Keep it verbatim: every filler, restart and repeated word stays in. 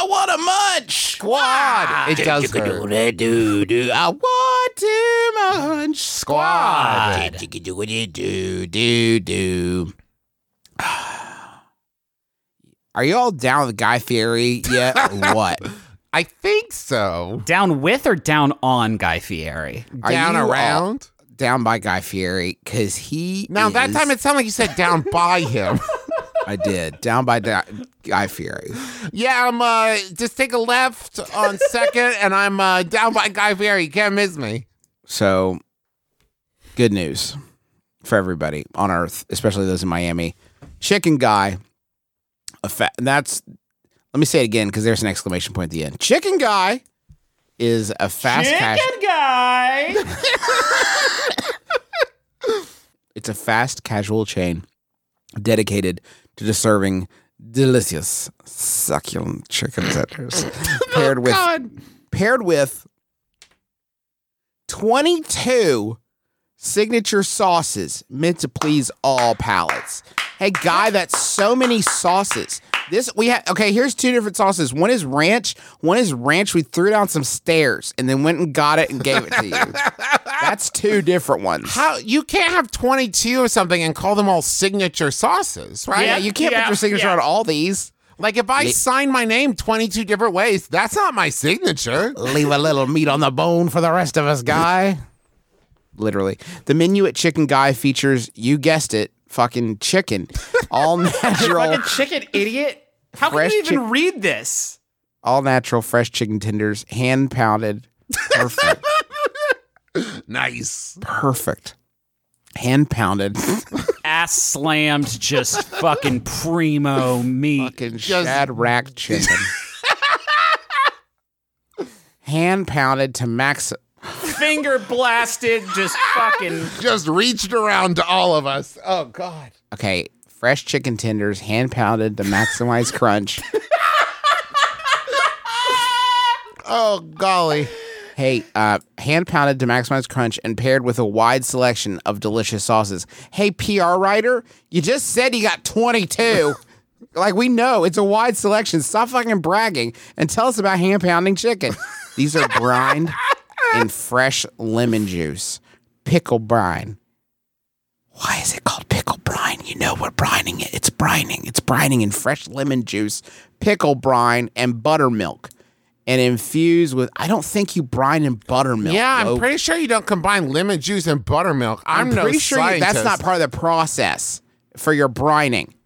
I want to munch. Squad. It does hurt. Do, do, I want to munch. Squad. Do, do, do, do. Are you all down with Guy Fieri yet or what? I think so. Down with or down on Guy Fieri? Are Down you all around? Down by Guy Fieri, because he Now, is, that time it sounded like you said down by him. I did. Down by Di- Guy Fieri. Yeah, I'm, uh, just take a left on second, and I'm, uh, down by Guy Fieri. You can't miss me. So, good news for everybody on Earth, especially those in Miami. Chicken Guy, a fa- that's, let me say it again because there's an exclamation point at the end. Chicken Guy is a fast cash. Chicken Guy! It's a fast casual chain dedicated to just serving delicious, succulent chicken tenders paired with God. paired with twenty-two signature sauces meant to please all palates. Hey, Guy, that's so many sauces. This we have. Okay, here's two different sauces. One is ranch. One is ranch. We threw down some stairs and then went and got it and gave it to you. That's two different ones. How you can't have twenty-two or something and call them all signature sauces, right? Yeah, you can't Yeah, put your signature yeah. on all these. Like if I Le- sign my name twenty-two different ways, that's not my signature. Leave a little meat on the bone for the rest of us, Guy. Literally. The menu at Chicken Guy features, you guessed it, fucking chicken. All natural, Fucking chicken idiot. How can Fresh you even chick- read this? all natural fresh chicken tenders, hand pounded. Perfect. Nice. Perfect. Hand pounded. Ass slammed, just fucking primo meat. Fucking Just- shad rack chicken. Hand pounded to max. Finger blasted, just fucking. Just reached around to all of us. Oh God. Okay, fresh chicken tenders, hand pounded to maximize crunch. Oh golly. Hey, uh, hand pounded to maximize crunch and paired with a wide selection of delicious sauces. Hey, P R writer, you just said you got twenty-two. Like, we know it's a wide selection. Stop fucking bragging and tell us about hand pounding chicken. These are brined in fresh lemon juice. Pickle brine. Why is it called pickle brine? You know we're brining it. It's brining. It's brining in fresh lemon juice, pickle brine, and buttermilk. And infused with, I don't think you brine in buttermilk. Yeah, I'm Lo. pretty sure you don't combine lemon juice and buttermilk. I'm, I'm no pretty sure you, that's scientist. not part of the process for your brining.